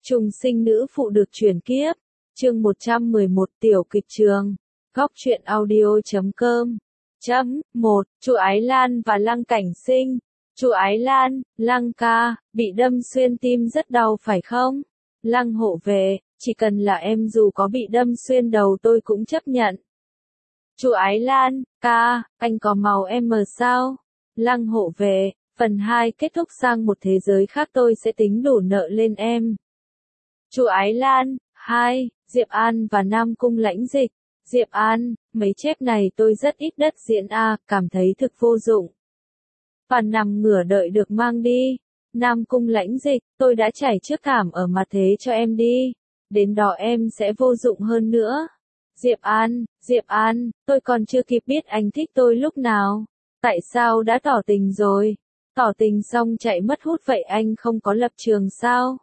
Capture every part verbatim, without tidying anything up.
Trùng sinh nữ phụ được chuyển kiếp. Chương một trăm mười một Tiểu kịch trường. Góc truyện audio chấm com. Chấm một. Chu Ái Lan và Lăng Cảnh Sinh. Chu Ái Lan, Lăng ca, bị đâm xuyên tim rất đau phải không? Lăng hộ vệ, chỉ cần là em dù có bị đâm xuyên đầu tôi cũng chấp nhận. Chu Ái Lan, ca, anh có màu em mờ sao? Lăng hộ vệ, phần hai kết thúc sang một thế giới khác tôi sẽ tính đủ nợ lên em. Chu Ái Lan, hai, Diệp An và Nam Cung Lãnh Dịch. Diệp An, mấy chép này tôi rất ít đất diễn a, cảm thấy thực vô dụng. Và nằm ngửa đợi được mang đi. Nam Cung Lãnh Dịch, tôi đã trải trước thảm ở mặt thế cho em đi. Đến đó em sẽ vô dụng hơn nữa. Diệp An, Diệp An, tôi còn chưa kịp biết anh thích tôi lúc nào. Tại sao đã tỏ tình rồi? Tỏ tình xong chạy mất hút vậy anh không có lập trường sao?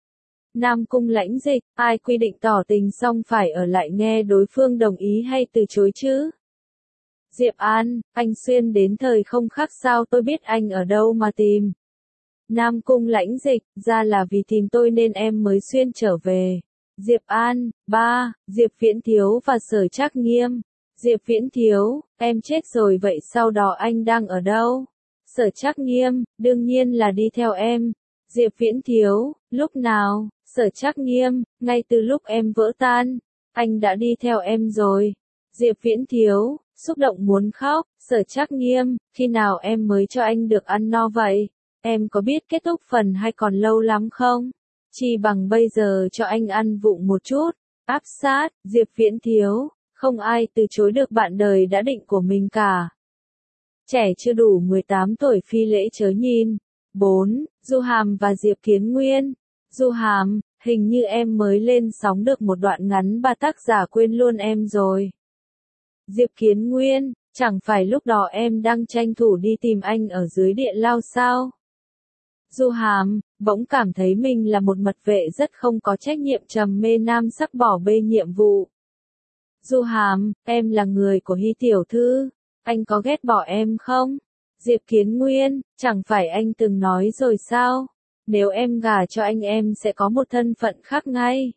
Nam Cung Lãnh Dịch, ai quy định tỏ tình xong phải ở lại nghe đối phương đồng ý hay từ chối chứ? Diệp An, anh xuyên đến thời không khác sao tôi biết anh ở đâu mà tìm. Nam Cung Lãnh Dịch, ra là vì tìm tôi nên em mới xuyên trở về. Diệp An, ba, Diệp Viễn Thiếu và Sở Trác Nghiêm. Diệp Viễn Thiếu, em chết rồi vậy sau đó anh đang ở đâu? Sở Trác Nghiêm, đương nhiên là đi theo em. Diệp Viễn Thiếu, lúc nào? Sở Trác Nghiêm, ngay từ lúc em vỡ tan, anh đã đi theo em rồi. Diệp Viễn Thiếu, xúc động muốn khóc. Sở Trác Nghiêm, khi nào em mới cho anh được ăn no vậy? Em có biết kết thúc phần hay còn lâu lắm không? Chỉ bằng bây giờ cho anh ăn vụng một chút. Áp sát, Diệp Viễn Thiếu, không ai từ chối được bạn đời đã định của mình cả. Trẻ chưa đủ mười tám tuổi phi lễ chớ nhìn. bốn. Du Hàm và Diệp Kiến Nguyên. Du Hàm, hình như em mới lên sóng được một đoạn ngắn ba tác giả quên luôn em rồi. Diệp Kiến Nguyên, chẳng phải lúc đó em đang tranh thủ đi tìm anh ở dưới địa lao sao? Du Hàm, bỗng cảm thấy mình là một mật vệ rất không có trách nhiệm trầm mê nam sắc bỏ bê nhiệm vụ. Du Hàm, em là người của Hy tiểu thư, anh có ghét bỏ em không? Diệp Kiến Nguyên, chẳng phải anh từng nói rồi sao? Nếu em gả cho anh em sẽ có một thân phận khác ngay.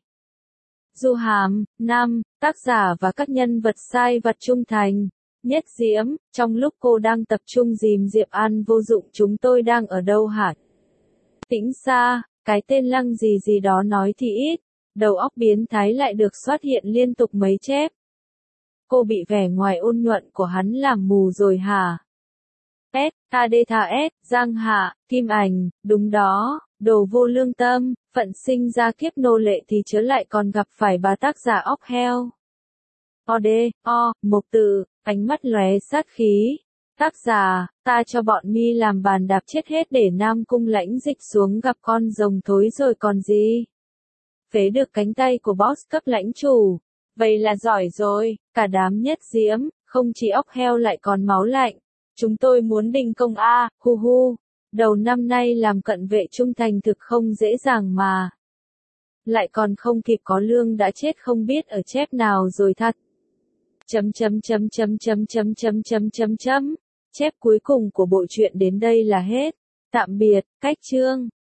Du Hàm, năm, tác giả và các nhân vật sai vặt trung thành. Nhất Diễm, trong lúc cô đang tập trung dìm Diệp An vô dụng chúng tôi đang ở đâu hả? Tĩnh Sa, cái tên Lăng gì gì đó nói thì ít, đầu óc biến thái lại được xuất hiện liên tục mấy chép. Cô bị vẻ ngoài ôn nhuận của hắn làm mù rồi hả? S, a đê Tha S, Giang Hạ, Kim Ảnh, đúng đó, đồ vô lương tâm, phận sinh ra kiếp nô lệ thì chớ lại còn gặp phải bà tác giả óc heo. O D, O, Mộc Tự, ánh mắt lóe sát khí. Tác giả, ta cho bọn mi làm bàn đạp chết hết để Nam Cung Lãnh Dịch xuống gặp con rồng thối rồi còn gì. Phế được cánh tay của boss cấp lãnh chủ. Vậy là giỏi rồi, cả đám Nhất Diễm, không chỉ óc heo lại còn máu lạnh. Chúng tôi muốn đình công a, hu hu. Đầu năm nay làm cận vệ trung thành thực không dễ dàng mà. Lại còn không kịp có lương đã chết không biết ở chép nào rồi thật. Chấm chấm chấm chấm chấm chấm chấm chấm chấm chấm. Chép cuối cùng của bộ truyện đến đây là hết. Tạm biệt, cách chương.